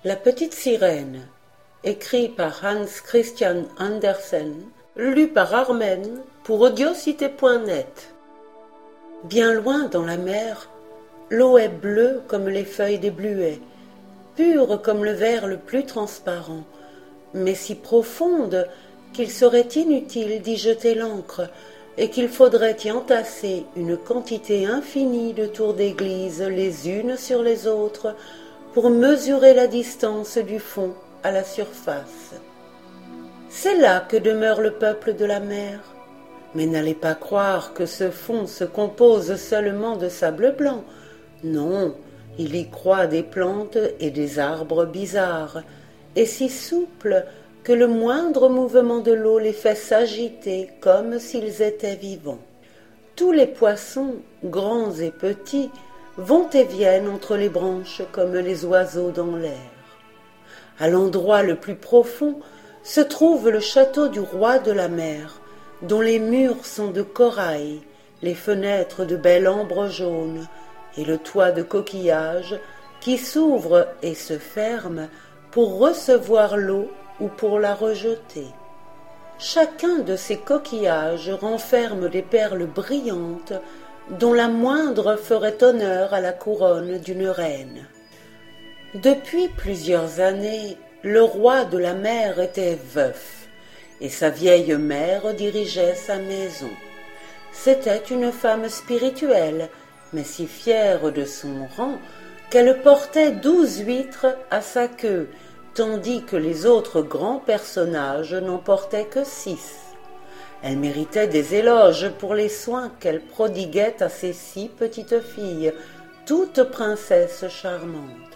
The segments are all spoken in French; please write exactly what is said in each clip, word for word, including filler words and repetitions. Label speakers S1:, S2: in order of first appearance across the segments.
S1: La petite sirène, écrit par Hans Christian Andersen, lu par Armen pour audiocité point net. Bien loin dans la mer, l'eau est bleue comme les feuilles des bluets, pure comme le verre le plus transparent, mais si profonde qu'il serait inutile d'y jeter l'ancre et qu'il faudrait y entasser une quantité infinie de tours d'église les unes sur les autres pour mesurer la distance du fond à la surface. C'est là que demeure le peuple de la mer. Mais n'allez pas croire que ce fond se compose seulement de sable blanc. Non, il y croît des plantes et des arbres bizarres, et si souples que le moindre mouvement de l'eau les fait s'agiter comme s'ils étaient vivants. Tous les poissons, grands et petits, vont et viennent entre les branches comme les oiseaux dans l'air. À l'endroit le plus profond se trouve le château du roi de la mer, dont les murs sont de corail, les fenêtres de bel ambre jaune, et le toit de coquillages qui s'ouvre et se ferme pour recevoir l'eau ou pour la rejeter. Chacun de ces coquillages renferme des perles brillantes dont la moindre ferait honneur à la couronne d'une reine. Depuis plusieurs années, le roi de la mer était veuf, et sa vieille mère dirigeait sa maison. C'était une femme spirituelle, mais si fière de son rang qu'elle portait douze huîtres à sa queue, tandis que les autres grands personnages n'en portaient que six. Elle méritait des éloges pour les soins qu'elle prodiguait à ses six petites filles, toutes princesses charmantes.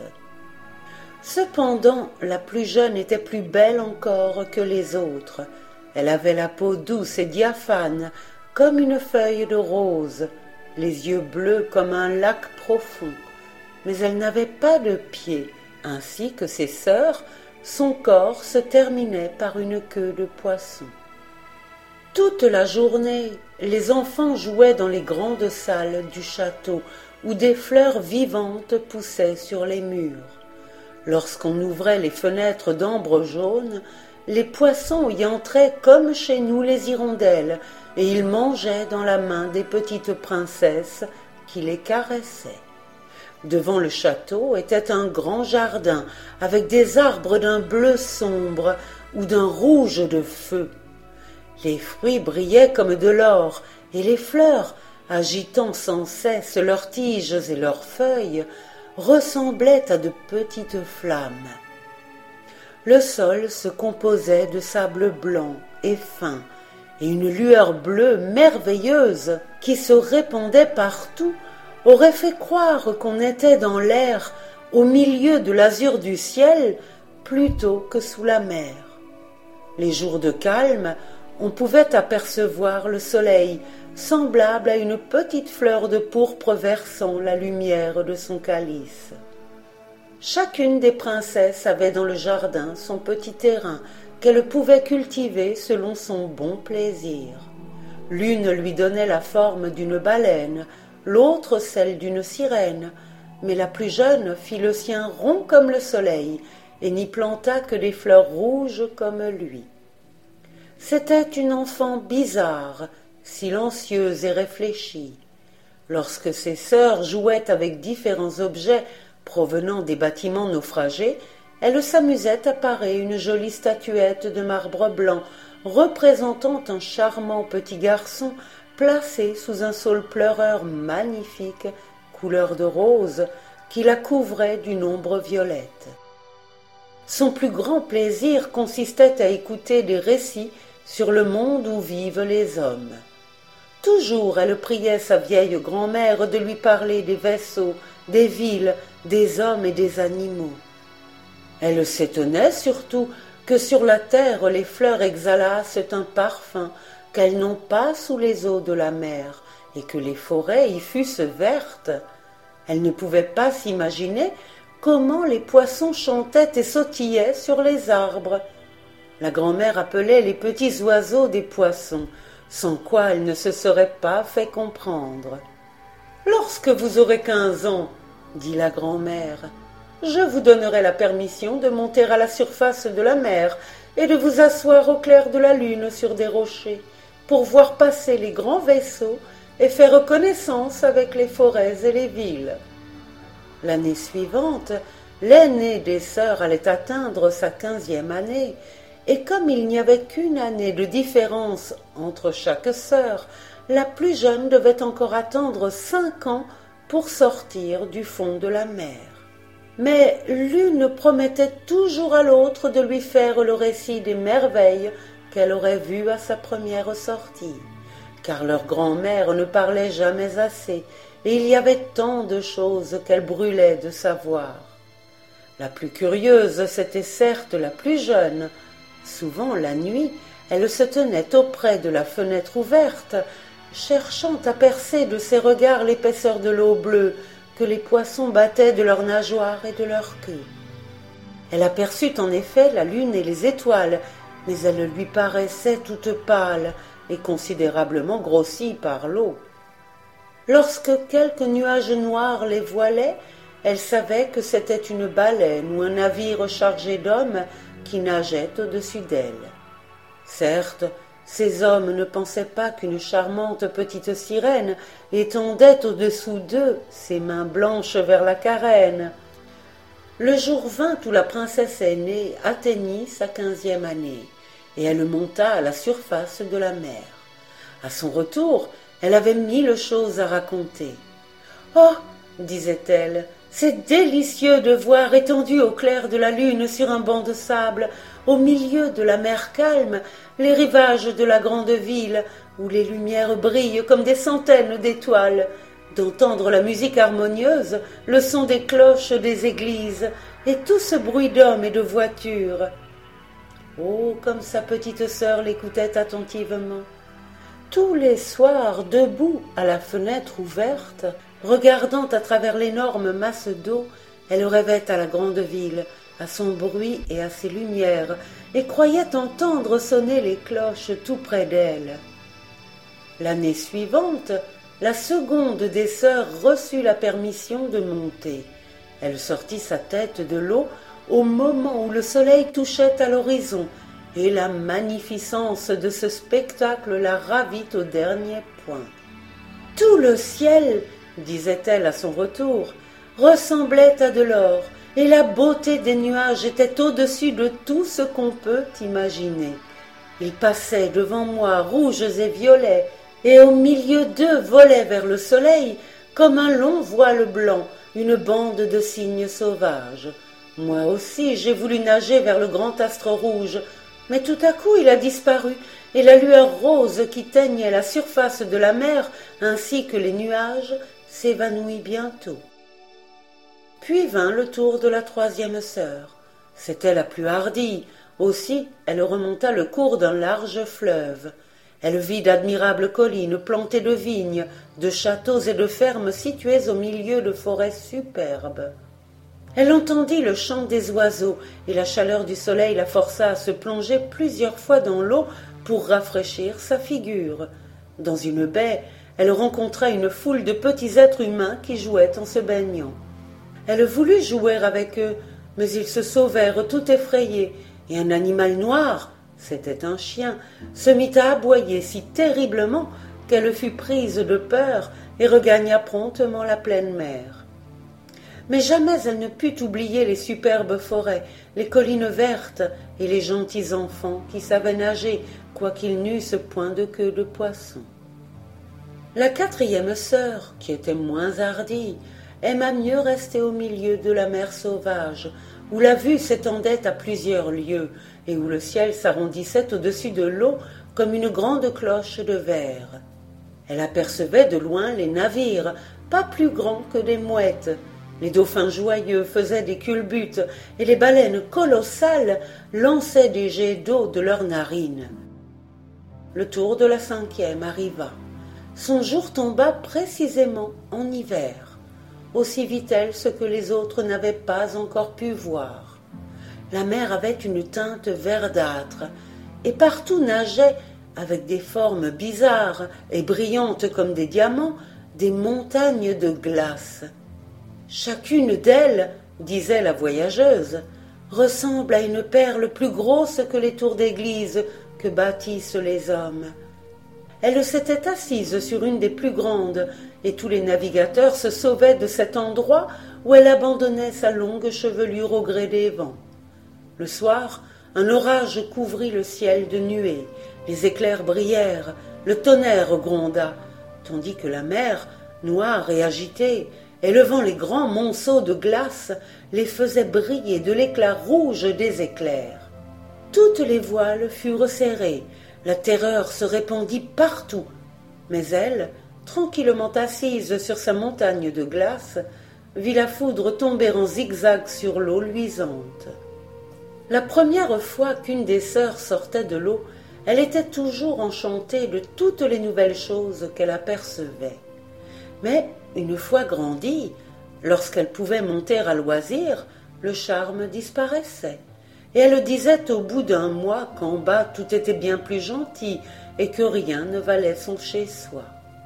S1: Cependant, la plus jeune était plus belle encore que les autres. Elle avait la peau douce et diaphane, comme une feuille de rose, les yeux bleus comme un lac profond. Mais elle n'avait pas de pieds, ainsi que ses sœurs, son corps se terminait par une queue de poisson. Toute la journée, les enfants jouaient dans les grandes salles du château, où des fleurs vivantes poussaient sur les murs. Lorsqu'on ouvrait les fenêtres d'ambre jaune, les poissons y entraient comme chez nous les hirondelles, et ils mangeaient dans la main des petites princesses qui les caressaient. Devant le château était un grand jardin, avec des arbres d'un bleu sombre ou d'un rouge de feu. Les fruits brillaient comme de l'or, et les fleurs, agitant sans cesse leurs tiges et leurs feuilles, ressemblaient à de petites flammes. Le sol se composait de sable blanc et fin, et une lueur bleue merveilleuse qui se répandait partout aurait fait croire qu'on était dans l'air au milieu de l'azur du ciel plutôt que sous la mer. Les jours de calme, on pouvait apercevoir le soleil, semblable à une petite fleur de pourpre versant la lumière de son calice. Chacune des princesses avait dans le jardin son petit terrain qu'elle pouvait cultiver selon son bon plaisir. L'une lui donnait la forme d'une baleine, l'autre celle d'une sirène, mais la plus jeune fit le sien rond comme le soleil et n'y planta que des fleurs rouges comme lui. C'était une enfant bizarre, silencieuse et réfléchie. Lorsque ses sœurs jouaient avec différents objets provenant des bâtiments naufragés, elle s'amusait à parer une jolie statuette de marbre blanc représentant un charmant petit garçon placé sous un saule pleureur magnifique, couleur de rose, qui la couvrait d'une ombre violette. Son plus grand plaisir consistait à écouter des récits sur le monde où vivent les hommes. Toujours elle priait sa vieille grand-mère de lui parler des vaisseaux, des villes, des hommes et des animaux. Elle s'étonnait surtout que sur la terre les fleurs exhalassent un parfum qu'elles n'ont pas sous les eaux de la mer, et que les forêts y fussent vertes. Elle ne pouvait pas s'imaginer comment les poissons chantaient et sautillaient sur les arbres. La grand-mère appelait les petits oiseaux des poissons, sans quoi elle ne se serait pas fait comprendre. « Lorsque vous aurez quinze ans, dit la grand-mère, je vous donnerai la permission de monter à la surface de la mer et de vous asseoir au clair de la lune sur des rochers, pour voir passer les grands vaisseaux et faire connaissance avec les forêts et les villes. » L'année suivante, l'aînée des sœurs allait atteindre sa quinzième année, et comme il n'y avait qu'une année de différence entre chaque sœur, la plus jeune devait encore attendre cinq ans pour sortir du fond de la mer. Mais l'une promettait toujours à l'autre de lui faire le récit des merveilles qu'elle aurait vues à sa première sortie, car leur grand-mère ne parlait jamais assez, et il y avait tant de choses qu'elle brûlait de savoir. La plus curieuse, c'était certes la plus jeune. Souvent, la nuit, elle se tenait auprès de la fenêtre ouverte, cherchant à percer de ses regards l'épaisseur de l'eau bleue que les poissons battaient de leurs nageoires et de leur queue. Elle aperçut en effet la lune et les étoiles, mais elles lui paraissaient toutes pâles et considérablement grossies par l'eau. Lorsque quelques nuages noirs les voilaient, elle savait que c'était une baleine ou un navire chargé d'hommes qui nageait au-dessus d'elle. Certes, ces hommes ne pensaient pas qu'une charmante petite sirène étendait au-dessous d'eux ses mains blanches vers la carène. Le jour vint où la princesse aînée atteignit sa quinzième année, et elle monta à la surface de la mer. À son retour, elle avait mille choses à raconter. « Oh !» disait-elle, « c'est délicieux de voir étendu au clair de la lune sur un banc de sable, au milieu de la mer calme, les rivages de la grande ville, où les lumières brillent comme des centaines d'étoiles, d'entendre la musique harmonieuse, le son des cloches des églises, et tout ce bruit d'hommes et de voitures. » Oh, comme sa petite sœur l'écoutait attentivement. Tous les soirs, debout à la fenêtre ouverte, regardant à travers l'énorme masse d'eau, elle rêvait à la grande ville, à son bruit et à ses lumières, et croyait entendre sonner les cloches tout près d'elle. L'année suivante, la seconde des sœurs reçut la permission de monter. Elle sortit sa tête de l'eau au moment où le soleil touchait à l'horizon, et la magnificence de ce spectacle la ravit au dernier point. « Tout le ciel, disait-elle à son retour, ressemblait à de l'or, et la beauté des nuages était au-dessus de tout ce qu'on peut imaginer. Ils passaient devant moi rouges et violets, et au milieu d'eux volait vers le soleil, comme un long voile blanc, une bande de cygnes sauvages. Moi aussi j'ai voulu nager vers le grand astre rouge, mais tout à coup il a disparu, et la lueur rose qui teignait la surface de la mer, ainsi que les nuages, s'évanouit bientôt. » Puis vint le tour de la troisième sœur. C'était la plus hardie. Aussi, elle remonta le cours d'un large fleuve. Elle vit d'admirables collines plantées de vignes, de châteaux et de fermes situés au milieu de forêts superbes. Elle entendit le chant des oiseaux, et la chaleur du soleil la força à se plonger plusieurs fois dans l'eau pour rafraîchir sa figure. Dans une baie, elle rencontra une foule de petits êtres humains qui jouaient en se baignant. Elle voulut jouer avec eux, mais ils se sauvèrent tout effrayés, et un animal noir, c'était un chien, se mit à aboyer si terriblement qu'elle fut prise de peur et regagna promptement la pleine mer. Mais jamais elle ne put oublier les superbes forêts, les collines vertes et les gentils enfants qui savaient nager, quoiqu'ils n'eussent point de queue de poisson. La quatrième sœur, qui était moins hardie, aima mieux rester au milieu de la mer sauvage, où la vue s'étendait à plusieurs lieues et où le ciel s'arrondissait au-dessus de l'eau comme une grande cloche de verre. Elle apercevait de loin les navires, pas plus grands que des mouettes. Les dauphins joyeux faisaient des culbutes et les baleines colossales lançaient des jets d'eau de leurs narines. Le tour de la cinquième arriva. Son jour tomba précisément en hiver. Aussi vit-elle ce que les autres n'avaient pas encore pu voir. La mer avait une teinte verdâtre, et partout nageaient, avec des formes bizarres et brillantes comme des diamants, des montagnes de glace. Chacune d'elles disait la voyageuse, ressemble à une perle plus grosse que les tours d'église que bâtissent les hommes. Elle s'était assise sur une des plus grandes, et tous les navigateurs se sauvaient de cet endroit où elle abandonnait sa longue chevelure au gré des vents. Le soir, un orage couvrit le ciel de nuées, les éclairs brillèrent, le tonnerre gronda, tandis que la mer, noire et agitée, élevant les grands monceaux de glace, les faisait briller de l'éclat rouge des éclairs. Toutes les voiles furent serrées, la terreur se répandit partout, mais elle, tranquillement assise sur sa montagne de glace, vit la foudre tomber en zigzag sur l'eau luisante. La première fois qu'une des sœurs sortait de l'eau, elle était toujours enchantée de toutes les nouvelles choses qu'elle apercevait. Mais, une fois grandie, lorsqu'elle pouvait monter à loisir, le charme disparaissait, et elle disait au bout d'un mois qu'en bas tout était bien plus gentil et que rien ne valait son chez-soi.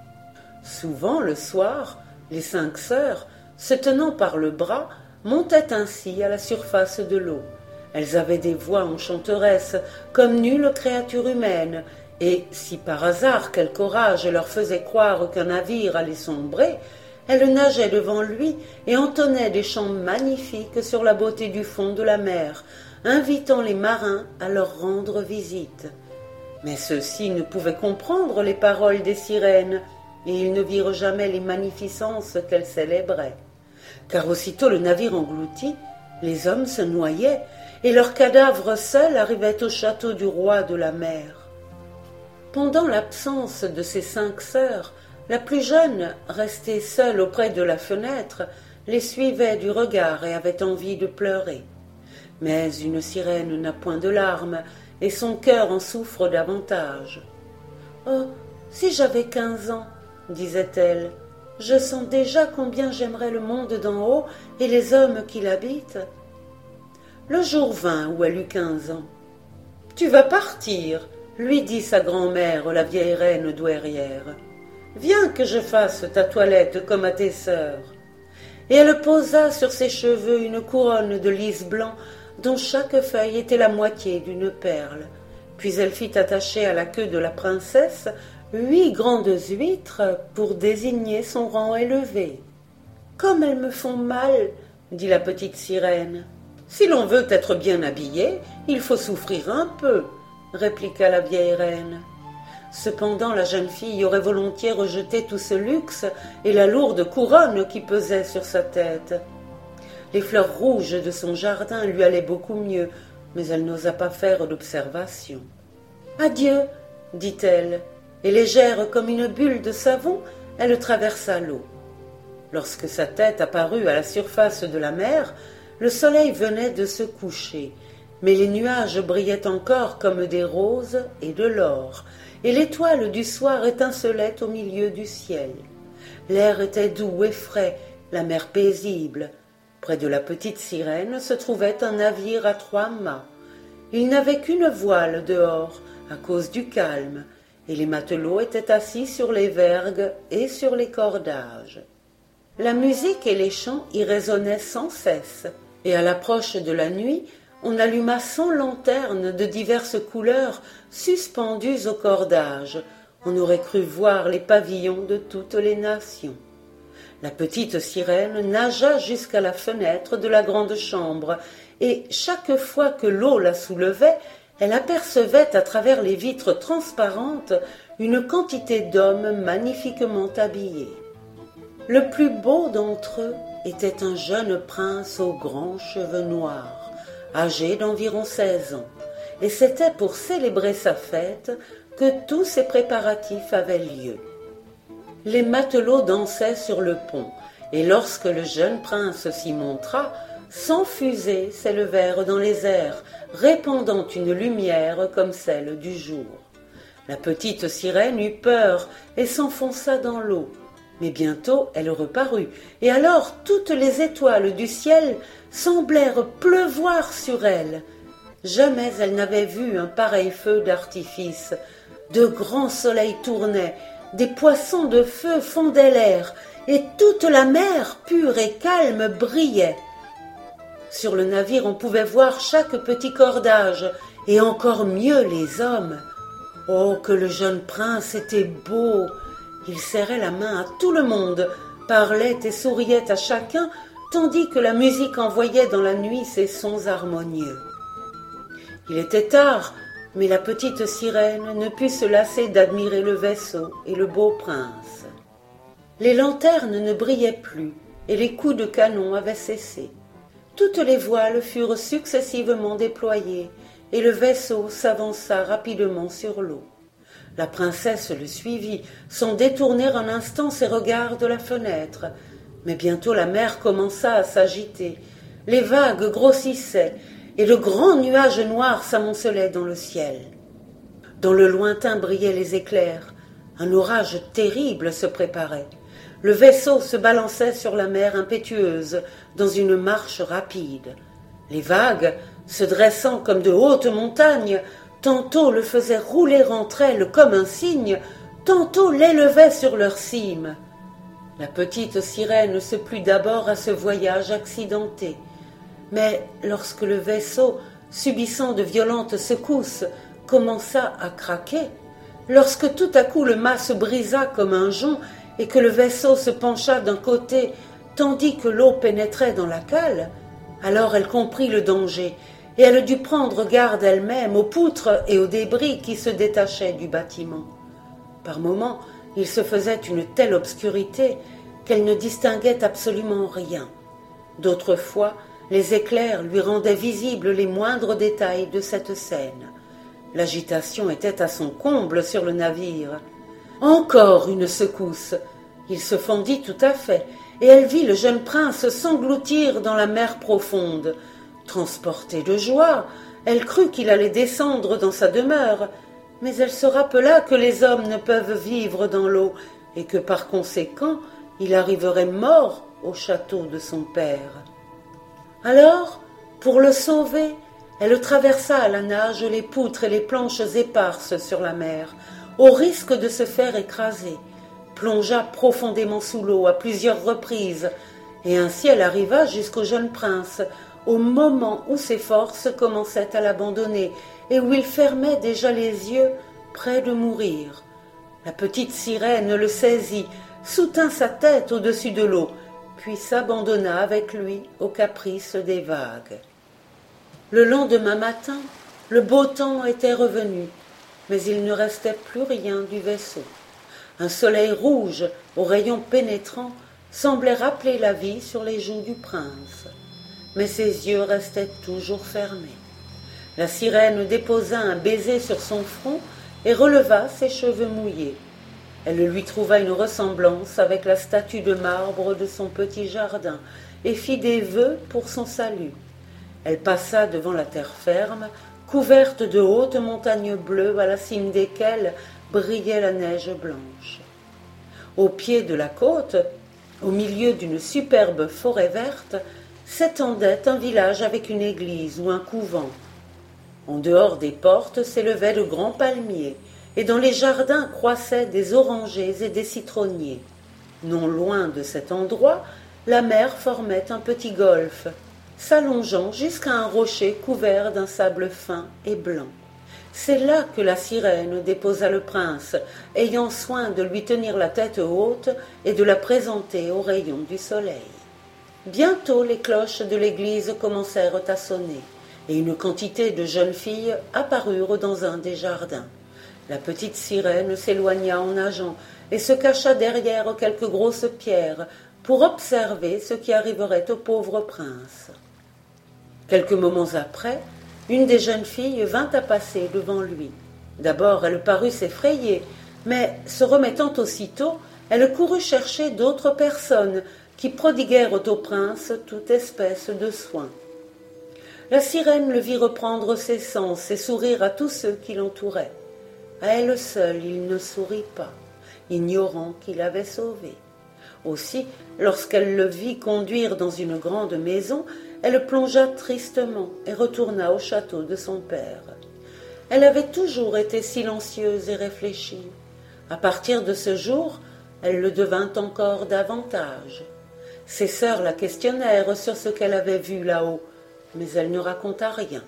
S1: Souvent, le soir, les cinq sœurs, se tenant par le bras, montaient ainsi à la surface de l'eau. Elles avaient des voix enchanteresses comme nulle créature humaine, et si par hasard quelque orage leur faisait croire qu'un navire allait sombrer, elles nageaient devant lui et entonnaient des chants magnifiques sur la beauté du fond de la mer, invitant les marins à leur rendre visite. Mais ceux-ci ne pouvaient comprendre les paroles des sirènes, et ils ne virent jamais les magnificences qu'elles célébraient. Car aussitôt le navire englouti, les hommes se noyaient, et leurs cadavres seuls arrivaient au château du roi de la mer. Pendant l'absence de ses cinq sœurs, la plus jeune, restée seule auprès de la fenêtre, les suivait du regard et avait envie de pleurer. Mais une sirène n'a point de larmes, et son cœur en souffre davantage. « Oh, si j'avais quinze ans, disait-elle, je sens déjà combien j'aimerais le monde d'en haut et les hommes qui l'habitent. » Le jour vint où elle eut quinze ans. « Tu vas partir, lui dit sa grand-mère, la vieille reine douairière. Viens que je fasse ta toilette comme à tes sœurs. » Et elle posa sur ses cheveux une couronne de lys blanc dont chaque feuille était la moitié d'une perle. Puis elle fit attacher à la queue de la princesse huit grandes huîtres pour désigner son rang élevé. « Comme elles me font mal, dit la petite sirène. « Si l'on veut être bien habillé, il faut souffrir un peu, répliqua la vieille reine. Cependant la jeune fille aurait volontiers rejeté tout ce luxe et la lourde couronne qui pesait sur sa tête. Les fleurs rouges de son jardin lui allaient beaucoup mieux, mais elle n'osa pas faire d'observation. « Adieu, dit-elle, et légère comme une bulle de savon, elle traversa l'eau. Lorsque sa tête apparut à la surface de la mer, le soleil venait de se coucher, mais les nuages brillaient encore comme des roses et de l'or, et l'étoile du soir étincelait au milieu du ciel. L'air était doux et frais, la mer paisible. Près de la petite sirène se trouvait un navire à trois mâts. Il n'avait qu'une voile dehors, à cause du calme, et les matelots étaient assis sur les vergues et sur les cordages. La musique et les chants y résonnaient sans cesse, et à l'approche de la nuit, on alluma cent lanternes de diverses couleurs suspendues au cordage. On aurait cru voir les pavillons de toutes les nations. La petite sirène nagea jusqu'à la fenêtre de la grande chambre, et chaque fois que l'eau la soulevait, elle apercevait à travers les vitres transparentes une quantité d'hommes magnifiquement habillés. Le plus beau d'entre eux était un jeune prince aux grands cheveux noirs, âgé d'environ seize ans, et c'était pour célébrer sa fête que tous ces préparatifs avaient lieu. Les matelots dansaient sur le pont, et lorsque le jeune prince s'y montra, cent fusées s'élevèrent dans les airs, répandant une lumière comme celle du jour. La petite sirène eut peur et s'enfonça dans l'eau. Mais bientôt elle reparut, et alors toutes les étoiles du ciel semblèrent pleuvoir sur elle. Jamais elle n'avait vu un pareil feu d'artifice. De grands soleils tournaient, des poissons de feu fondaient l'air, et toute la mer, pure et calme, brillait. Sur le navire, on pouvait voir chaque petit cordage, et encore mieux les hommes. Oh, que le jeune prince était beau! Il serrait la main à tout le monde, parlait et souriait à chacun, tandis que la musique envoyait dans la nuit ses sons harmonieux. Il était tard, mais la petite sirène ne put se lasser d'admirer le vaisseau et le beau prince. Les lanternes ne brillaient plus, et les coups de canon avaient cessé. Toutes les voiles furent successivement déployées, et le vaisseau s'avança rapidement sur l'eau. La princesse le suivit, sans détourner un instant ses regards de la fenêtre. Mais bientôt la mer commença à s'agiter, les vagues grossissaient, et de grands nuages noirs s'amoncelaient dans le ciel. Dans le lointain brillaient les éclairs, un orage terrible se préparait. Le vaisseau se balançait sur la mer impétueuse, dans une marche rapide. Les vagues, se dressant comme de hautes montagnes, tantôt le faisaient rouler entre elles comme un cygne, tantôt l'élevaient sur leur cime. La petite sirène se plut d'abord à ce voyage accidenté. Mais lorsque le vaisseau, subissant de violentes secousses, commença à craquer, lorsque tout à coup le mât se brisa comme un jonc et que le vaisseau se pencha d'un côté tandis que l'eau pénétrait dans la cale, alors elle comprit le danger et elle dut prendre garde elle-même aux poutres et aux débris qui se détachaient du bâtiment. Par moments, il se faisait une telle obscurité qu'elle ne distinguait absolument rien. D'autres fois, les éclairs lui rendaient visibles les moindres détails de cette scène. L'agitation était à son comble sur le navire. Encore une secousse. Il se fendit tout à fait, et elle vit le jeune prince s'engloutir dans la mer profonde. Transportée de joie, elle crut qu'il allait descendre dans sa demeure, mais elle se rappela que les hommes ne peuvent vivre dans l'eau, et que par conséquent, il arriverait mort au château de son père. Alors, pour le sauver, elle traversa à la nage les poutres et les planches éparses sur la mer, au risque de se faire écraser, plongea profondément sous l'eau à plusieurs reprises, et ainsi elle arriva jusqu'au jeune prince, au moment où ses forces commençaient à l'abandonner, et où il fermait déjà les yeux, près de mourir. La petite sirène le saisit, soutint sa tête au-dessus de l'eau, puis s'abandonna avec lui aux caprices des vagues. Le lendemain matin, le beau temps était revenu, mais il ne restait plus rien du vaisseau. Un soleil rouge, aux rayons pénétrants, semblait rappeler la vie sur les joues du prince. Mais ses yeux restaient toujours fermés. La sirène déposa un baiser sur son front et releva ses cheveux mouillés. Elle lui trouva une ressemblance avec la statue de marbre de son petit jardin et fit des vœux pour son salut. Elle passa devant la terre ferme, couverte de hautes montagnes bleues à la cime desquelles brillait la neige blanche. Au pied de la côte, au milieu d'une superbe forêt verte, s'étendait un village avec une église ou un couvent. En dehors des portes s'élevaient de grands palmiers, et dans les jardins croissaient des orangers et des citronniers. Non loin de cet endroit, la mer formait un petit golfe, s'allongeant jusqu'à un rocher couvert d'un sable fin et blanc. C'est là que la sirène déposa le prince, ayant soin de lui tenir la tête haute et de la présenter aux rayons du soleil. Bientôt les cloches de l'église commencèrent à sonner, et une quantité de jeunes filles apparurent dans un des jardins. La petite sirène s'éloigna en nageant et se cacha derrière quelques grosses pierres pour observer ce qui arriverait au pauvre prince. Quelques moments après, une des jeunes filles vint à passer devant lui. D'abord, elle parut s'effrayer, mais, se remettant aussitôt, elle courut chercher d'autres personnes qui prodiguèrent au prince toute espèce de soins. La sirène le vit reprendre ses sens et sourire à tous ceux qui l'entouraient. À elle seule, il ne sourit pas, ignorant qu'il l'avait sauvé. Aussi, lorsqu'elle le vit conduire dans une grande maison, elle plongea tristement et retourna au château de son père. Elle avait toujours été silencieuse et réfléchie. À partir de ce jour, elle le devint encore davantage. Ses sœurs la questionnèrent sur ce qu'elle avait vu là-haut, mais elle ne raconta rien.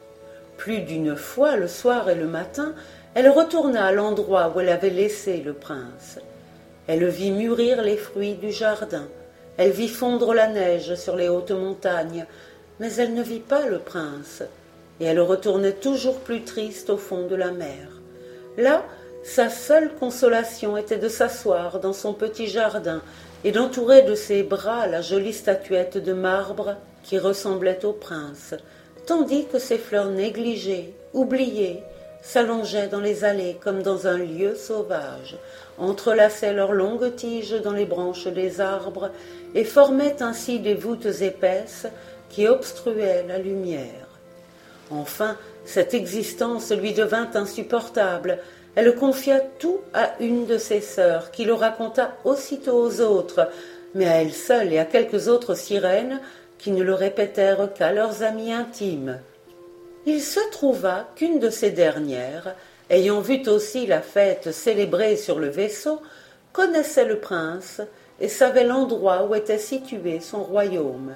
S1: Plus d'une fois, le soir et le matin, elle retourna à l'endroit où elle avait laissé le prince. Elle vit mûrir les fruits du jardin, elle vit fondre la neige sur les hautes montagnes, mais elle ne vit pas le prince, et elle retournait toujours plus triste au fond de la mer. Là, sa seule consolation était de s'asseoir dans son petit jardin et d'entourer de ses bras la jolie statuette de marbre qui ressemblait au prince, tandis que ses fleurs négligées, oubliées, s'allongeaient dans les allées comme dans un lieu sauvage, entrelaçaient leurs longues tiges dans les branches des arbres et formaient ainsi des voûtes épaisses qui obstruaient la lumière. Enfin, cette existence lui devint insupportable. Elle confia tout à une de ses sœurs, qui le raconta aussitôt aux autres, mais à elle seule et à quelques autres sirènes qui ne le répétèrent qu'à leurs amis intimes. Il se trouva qu'une de ces dernières, ayant vu aussi la fête célébrée sur le vaisseau, connaissait le prince et savait l'endroit où était situé son royaume.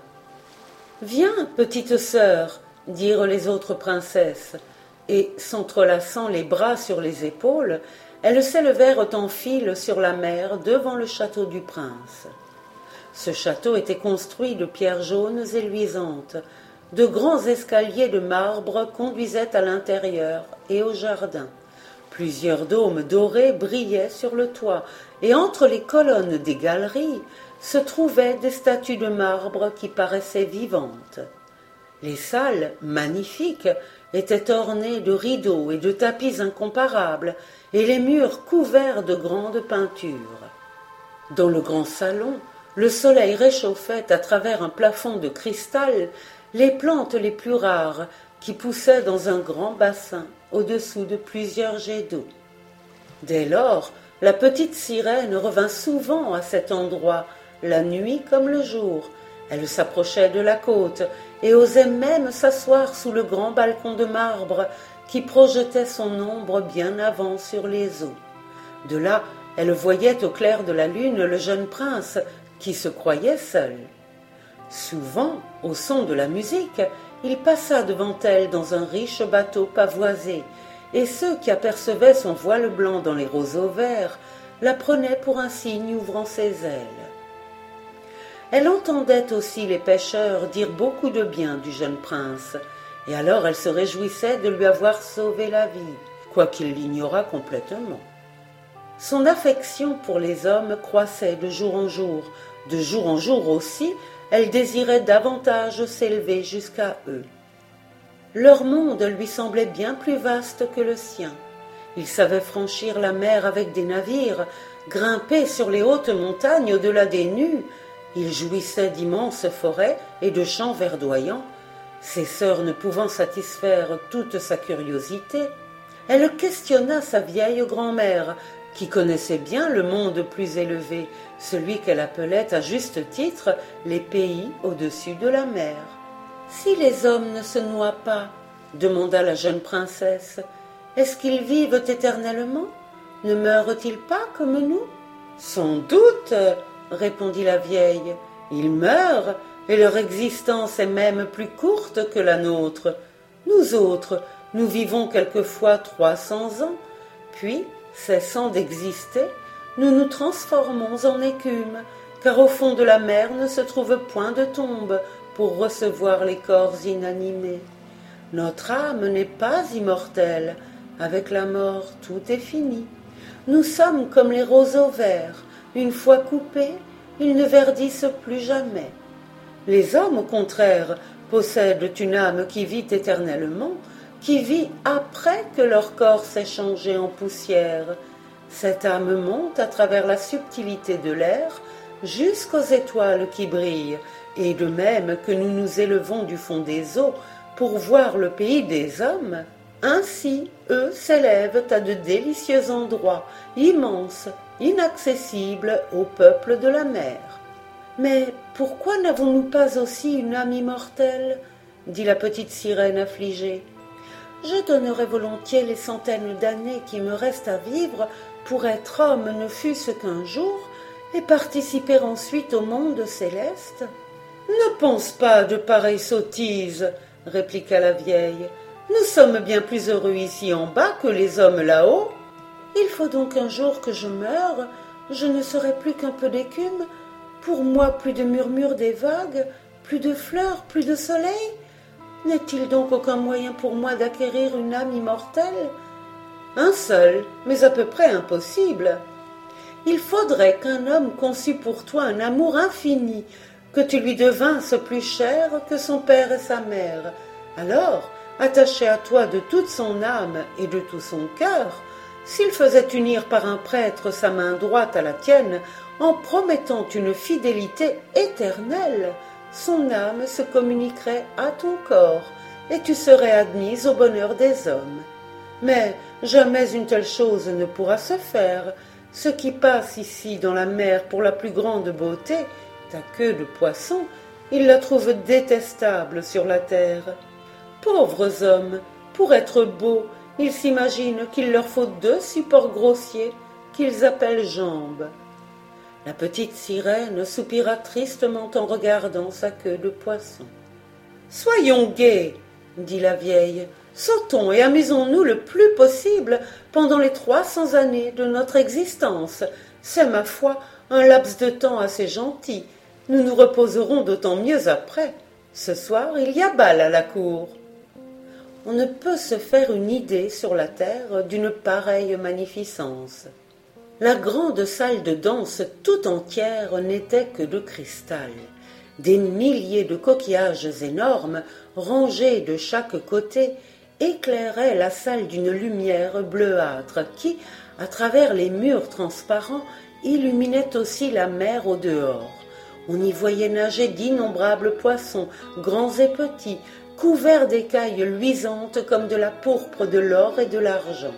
S1: « Viens, petite sœur !» dirent les autres princesses, et, s'entrelaçant les bras sur les épaules, elles s'élevèrent en file sur la mer devant le château du prince. Ce château était construit de pierres jaunes et luisantes. De grands escaliers de marbre conduisaient à l'intérieur et au jardin. Plusieurs dômes dorés brillaient sur le toit, et entre les colonnes des galeries se trouvaient des statues de marbre qui paraissaient vivantes. Les salles, magnifiques, étaient ornées de rideaux et de tapis incomparables, et les murs couverts de grandes peintures. Dans le grand salon, le soleil réchauffait à travers un plafond de cristal les plantes les plus rares qui poussaient dans un grand bassin au-dessous de plusieurs jets d'eau. Dès lors, la petite sirène revint souvent à cet endroit, la nuit comme le jour. Elle s'approchait de la côte et osait même s'asseoir sous le grand balcon de marbre qui projetait son ombre bien avant sur les eaux. De là, elle voyait au clair de la lune le jeune prince qui se croyait seul. Souvent, au son de la musique, il passa devant elle dans un riche bateau pavoisé, et ceux qui apercevaient son voile blanc dans les roseaux verts la prenaient pour un cygne ouvrant ses ailes. Elle entendait aussi les pêcheurs dire beaucoup de bien du jeune prince, et alors elle se réjouissait de lui avoir sauvé la vie, quoiqu'il l'ignorât complètement. Son affection pour les hommes croissait de jour en jour. De jour en jour aussi, elle désirait davantage s'élever jusqu'à eux. Leur monde lui semblait bien plus vaste que le sien. Il savait franchir la mer avec des navires, grimper sur les hautes montagnes au-delà des nues. Il jouissait d'immenses forêts et de champs verdoyants. Ses sœurs ne pouvant satisfaire toute sa curiosité, elle questionna sa vieille grand-mère, qui connaissait bien le monde plus élevé, celui qu'elle appelait à juste titre les pays au-dessus de la mer. « Si les hommes ne se noient pas, demanda la jeune princesse, est-ce qu'ils vivent éternellement? Ne meurent-ils pas comme nous? Sans doute, répondit la vieille, ils meurent, et leur existence est même plus courte que la nôtre. Nous autres, nous vivons quelquefois trois cents ans, puis, cessant d'exister, nous nous transformons en écume, car au fond de la mer ne se trouve point de tombe pour recevoir les corps inanimés. Notre âme n'est pas immortelle, avec la mort tout est fini. Nous sommes comme les roseaux verts, une fois coupés, ils ne verdissent plus jamais. Les hommes, au contraire, possèdent une âme qui vit éternellement, qui vit après que leur corps s'est changé en poussière. Cette âme monte à travers la subtilité de l'air jusqu'aux étoiles qui brillent, et de même que nous nous élevons du fond des eaux pour voir le pays des hommes, ainsi eux s'élèvent à de délicieux endroits, immenses, inaccessibles au peuple de la mer. Mais pourquoi n'avons-nous pas aussi une âme immortelle? Dit la petite sirène affligée. Je donnerais volontiers les centaines d'années qui me restent à vivre pour être homme ne fût-ce qu'un jour et participer ensuite au monde céleste. Ne pense pas de pareilles sottises, répliqua la vieille. Nous sommes bien plus heureux ici en bas que les hommes là-haut. Il faut donc un jour que je meure, je ne serai plus qu'un peu d'écume, pour moi plus de murmures des vagues, plus de fleurs, plus de soleil. N'est-il donc aucun moyen pour moi d'acquérir une âme immortelle? Un seul, mais à peu près impossible. Il faudrait qu'un homme conçût pour toi un amour infini, que tu lui devinsses plus cher que son père et sa mère. Alors, attaché à toi de toute son âme et de tout son cœur, s'il faisait unir par un prêtre sa main droite à la tienne, en promettant une fidélité éternelle, son âme se communiquerait à ton corps, et tu serais admise au bonheur des hommes. Mais jamais une telle chose ne pourra se faire. Ce qui passe ici dans la mer pour la plus grande beauté, ta queue de poisson, ils la trouvent détestable sur la terre. Pauvres hommes, pour être beaux, ils s'imaginent qu'il leur faut deux supports grossiers qu'ils appellent jambes. La petite sirène soupira tristement en regardant sa queue de poisson. « Soyons gais, dit la vieille, sautons et amusons-nous le plus possible pendant les trois cents années de notre existence. C'est, ma foi, un laps de temps assez gentil. Nous nous reposerons d'autant mieux après. Ce soir, il y a bal à la cour. » On ne peut se faire une idée sur la terre d'une pareille magnificence. La grande salle de danse tout entière n'était que de cristal. Des milliers de coquillages énormes, rangés de chaque côté, éclairaient la salle d'une lumière bleuâtre qui, à travers les murs transparents, illuminait aussi la mer au dehors. On y voyait nager d'innombrables poissons, grands et petits, couverts d'écailles luisantes comme de la pourpre de l'or et de l'argent.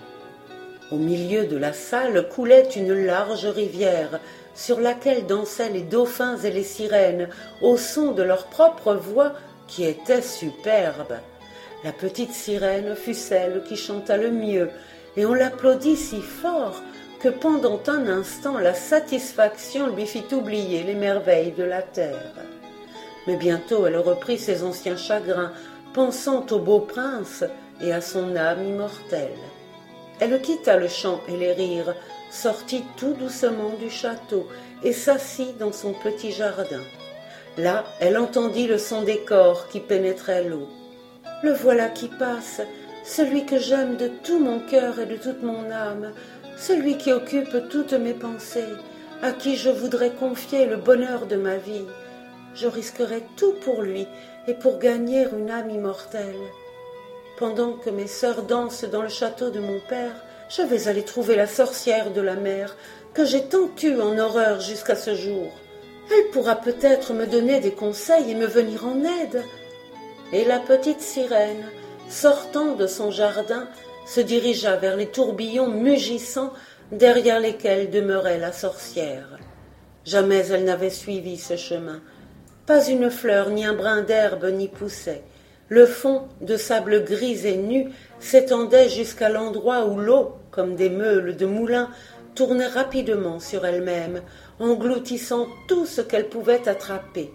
S1: Au milieu de la salle coulait une large rivière, sur laquelle dansaient les dauphins et les sirènes, au son de leur propre voix qui était superbe. La petite sirène fut celle qui chanta le mieux, et on l'applaudit si fort que pendant un instant la satisfaction lui fit oublier les merveilles de la terre. Mais bientôt elle reprit ses anciens chagrins, pensant au beau prince et à son âme immortelle. Elle quitta le chant et les rires, sortit tout doucement du château et s'assit dans son petit jardin. Là, elle entendit le son des cors qui pénétraient l'eau. « Le voilà qui passe, celui que j'aime de tout mon cœur et de toute mon âme, celui qui occupe toutes mes pensées, à qui je voudrais confier le bonheur de ma vie. Je risquerais tout pour lui et pour gagner une âme immortelle. Pendant que mes sœurs dansent dans le château de mon père, je vais aller trouver la sorcière de la mer, que j'ai tant eue en horreur jusqu'à ce jour. Elle pourra peut-être me donner des conseils et me venir en aide. » Et la petite sirène, sortant de son jardin, se dirigea vers les tourbillons mugissants derrière lesquels demeurait la sorcière. Jamais elle n'avait suivi ce chemin. Pas une fleur ni un brin d'herbe n'y poussait. Le fond, de sable gris et nu, s'étendait jusqu'à l'endroit où l'eau, comme des meules de moulin, tournait rapidement sur elle-même, engloutissant tout ce qu'elle pouvait attraper.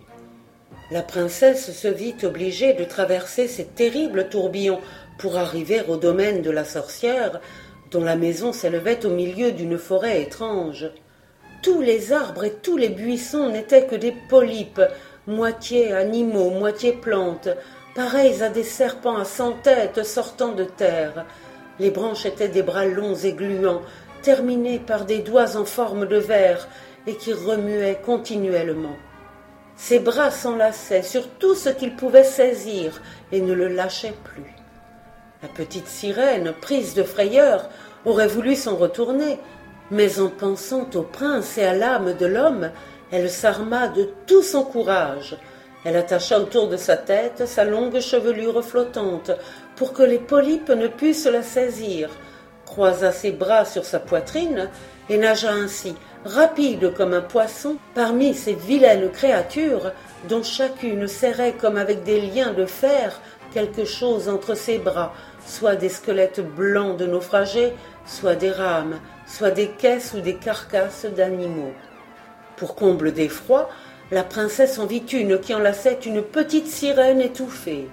S1: La princesse se vit obligée de traverser ces terribles tourbillons pour arriver au domaine de la sorcière, dont la maison s'élevait au milieu d'une forêt étrange. Tous les arbres et tous les buissons n'étaient que des polypes, moitié animaux, moitié plantes, pareils à des serpents à cent têtes sortant de terre. Les branches étaient des bras longs et gluants, terminés par des doigts en forme de verre et qui remuaient continuellement. Ses bras s'enlaçaient sur tout ce qu'ils pouvaient saisir et ne le lâchaient plus. La petite sirène, prise de frayeur, aurait voulu s'en retourner, mais en pensant au prince et à l'âme de l'homme, elle s'arma de tout son courage. Elle attacha autour de sa tête sa longue chevelure flottante pour que les polypes ne pussent la saisir, croisa ses bras sur sa poitrine et nagea ainsi, rapide comme un poisson, parmi ces vilaines créatures dont chacune serrait comme avec des liens de fer quelque chose entre ses bras, soit des squelettes blancs de naufragés, soit des rames, soit des caisses ou des carcasses d'animaux. Pour comble d'effroi, La princesse en vit une qui enlaçait une petite sirène étouffée.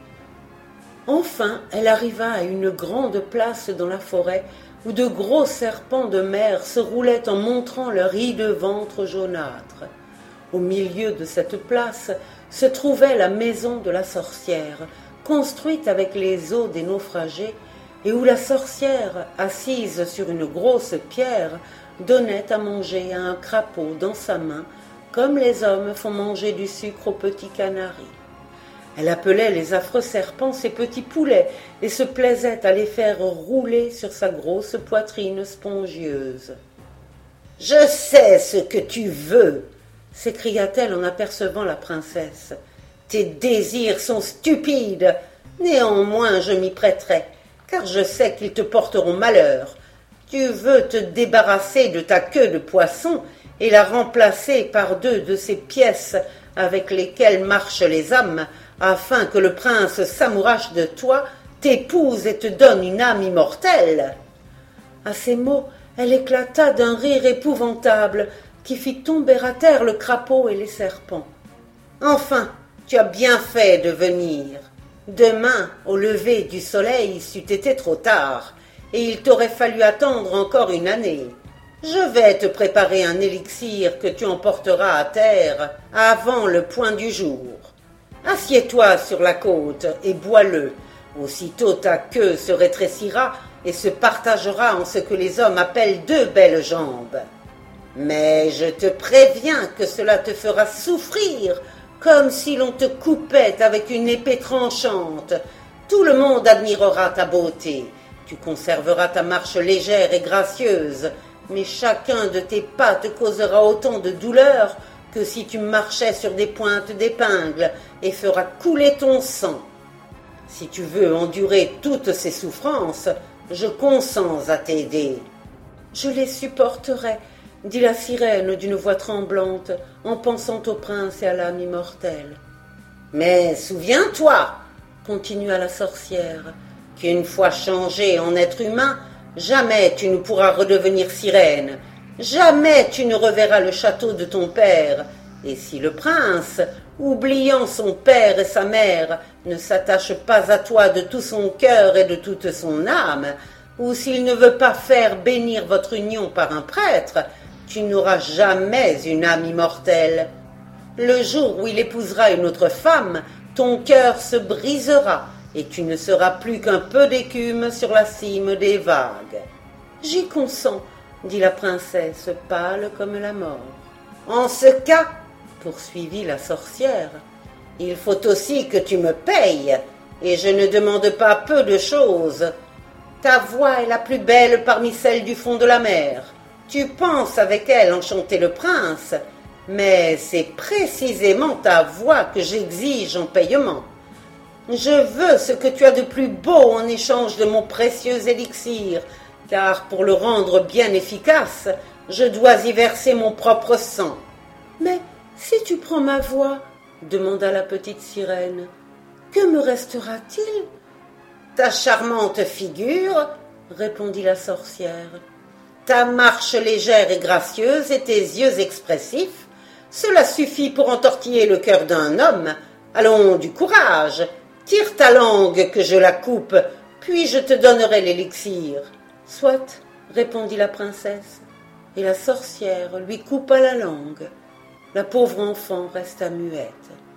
S1: Enfin, elle arriva à une grande place dans la forêt où de gros serpents de mer se roulaient en montrant leur hideux ventre jaunâtre. Au milieu de cette place se trouvait la maison de la sorcière, construite avec les os des naufragés, et où la sorcière, assise sur une grosse pierre, donnait à manger à un crapaud dans sa main, comme les hommes font manger du sucre aux petits canaris. Elle appelait les affreux serpents ses petits poulets et se plaisait à les faire rouler sur sa grosse poitrine spongieuse. « Je sais ce que tu veux !» s'écria-t-elle en apercevant la princesse. « Tes désirs sont stupides, néanmoins je m'y prêterai, car je sais qu'ils te porteront malheur. Tu veux te débarrasser de ta queue de poisson et la remplacer par deux de ces pièces avec lesquelles marchent les âmes, afin que le prince s'amourache de toi, t'épouse et te donne une âme immortelle. » À ces mots, elle éclata d'un rire épouvantable qui fit tomber à terre le crapaud et les serpents. « Enfin, tu as bien fait de venir. Demain, au lever du soleil, c'eût été trop tard, et il t'aurait fallu attendre encore une année. Je vais te préparer un élixir que tu emporteras à terre avant le point du jour. Assieds-toi sur la côte et bois-le. Aussitôt ta queue se rétrécira et se partagera en ce que les hommes appellent deux belles jambes. Mais je te préviens que cela te fera souffrir, comme si l'on te coupait avec une épée tranchante. Tout le monde admirera ta beauté. Tu conserveras ta marche légère et gracieuse, mais chacun de tes pas te causera autant de douleur que si tu marchais sur des pointes d'épingle et fera couler ton sang. Si tu veux endurer toutes ces souffrances, je consens à t'aider. »« Je les supporterai, » dit la sirène d'une voix tremblante, en pensant au prince et à l'âme immortelle. « Mais souviens-toi, » continua la sorcière, « qu'une fois changé en être humain, jamais tu ne pourras redevenir sirène, jamais tu ne reverras le château de ton père, et si le prince, oubliant son père et sa mère, ne s'attache pas à toi de tout son cœur et de toute son âme, ou s'il ne veut pas faire bénir votre union par un prêtre, tu n'auras jamais une âme immortelle. Le jour où il épousera une autre femme, ton cœur se brisera, et tu ne seras plus qu'un peu d'écume sur la cime des vagues. »« J'y consens, » dit la princesse, pâle comme la mort. « En ce cas, » poursuivit la sorcière, « il faut aussi que tu me payes, et je ne demande pas peu de choses. Ta voix est la plus belle parmi celles du fond de la mer. Tu penses avec elle enchanter le prince, mais c'est précisément ta voix que j'exige en paiement. Je veux ce que tu as de plus beau en échange de mon précieux élixir, car pour le rendre bien efficace, je dois y verser mon propre sang. »« Mais si tu prends ma voix, » demanda la petite sirène, « que me restera-t-il ?»« Ta charmante figure, » répondit la sorcière, « ta marche légère et gracieuse et tes yeux expressifs, cela suffit pour entortiller le cœur d'un homme. Allons, du courage, tire ta langue que je la coupe, puis je te donnerai l'élixir. »« Soit, » répondit la princesse, et la sorcière lui coupa la langue. La pauvre enfant resta muette.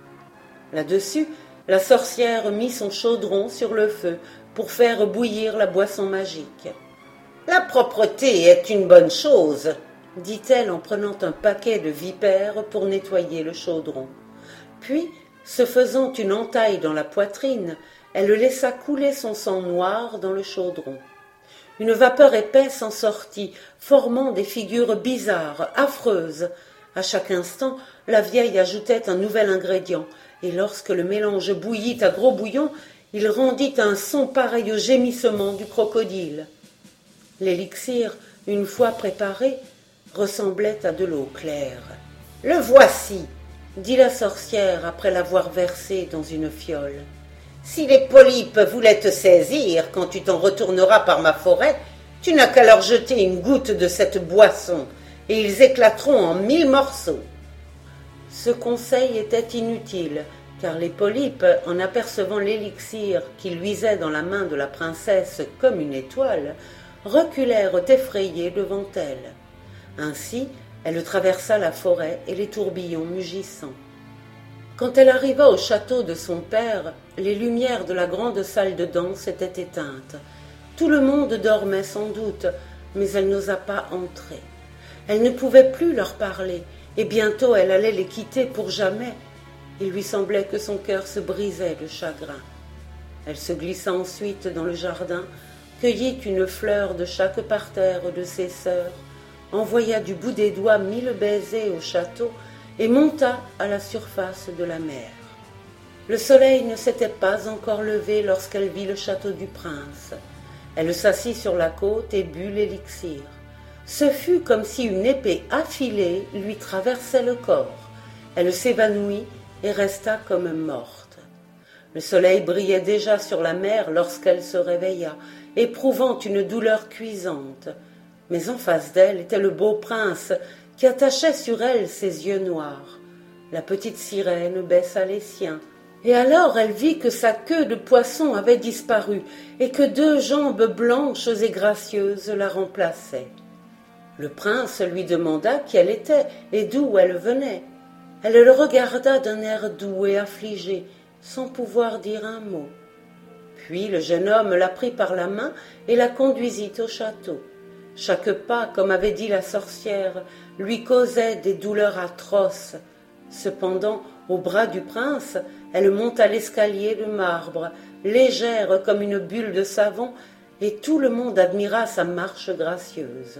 S1: Là-dessus, la sorcière mit son chaudron sur le feu pour faire bouillir la boisson magique. « La propreté est une bonne chose, » dit-elle en prenant un paquet de vipères pour nettoyer le chaudron. Puis, se faisant une entaille dans la poitrine, elle laissa couler son sang noir dans le chaudron. Une vapeur épaisse en sortit, formant des figures bizarres, affreuses. À chaque instant, la vieille ajoutait un nouvel ingrédient, et lorsque le mélange bouillit à gros bouillon, il rendit un son pareil au gémissement du crocodile. L'élixir, une fois préparé, ressemblait à de l'eau claire. « Le voici !» dit la sorcière après l'avoir versé dans une fiole. « Si les polypes voulaient te saisir quand tu t'en retourneras par ma forêt, tu n'as qu'à leur jeter une goutte de cette boisson, et ils éclateront en mille morceaux. » Ce conseil était inutile, car les polypes, en apercevant l'élixir qui luisait dans la main de la princesse comme une étoile, reculèrent effrayés devant elle. Ainsi, elle traversa la forêt et les tourbillons mugissants. Quand elle arriva au château de son père, les lumières de la grande salle de danse étaient éteintes. Tout le monde dormait sans doute, mais elle n'osa pas entrer. Elle ne pouvait plus leur parler, et bientôt elle allait les quitter pour jamais. Il lui semblait que son cœur se brisait de chagrin. Elle se glissa ensuite dans le jardin, cueillit une fleur de chaque parterre de ses sœurs, envoya du bout des doigts mille baisers au château et monta à la surface de la mer. Le soleil ne s'était pas encore levé lorsqu'elle vit le château du prince. Elle s'assit sur la côte et but l'élixir. Ce fut comme si une épée affilée lui traversait le corps. Elle s'évanouit et resta comme morte. Le soleil brillait déjà sur la mer lorsqu'elle se réveilla, éprouvant une douleur cuisante. Mais en face d'elle était le beau prince qui attachait sur elle ses yeux noirs. La petite sirène baissa les siens, et alors elle vit que sa queue de poisson avait disparu et que deux jambes blanches et gracieuses la remplaçaient. Le prince lui demanda qui elle était et d'où elle venait. Elle le regarda d'un air doux et affligé, sans pouvoir dire un mot. Puis le jeune homme la prit par la main et la conduisit au château. Chaque pas, comme avait dit la sorcière, lui causait des douleurs atroces. Cependant, au bras du prince, elle monta l'escalier de marbre, légère comme une bulle de savon, et tout le monde admira sa marche gracieuse.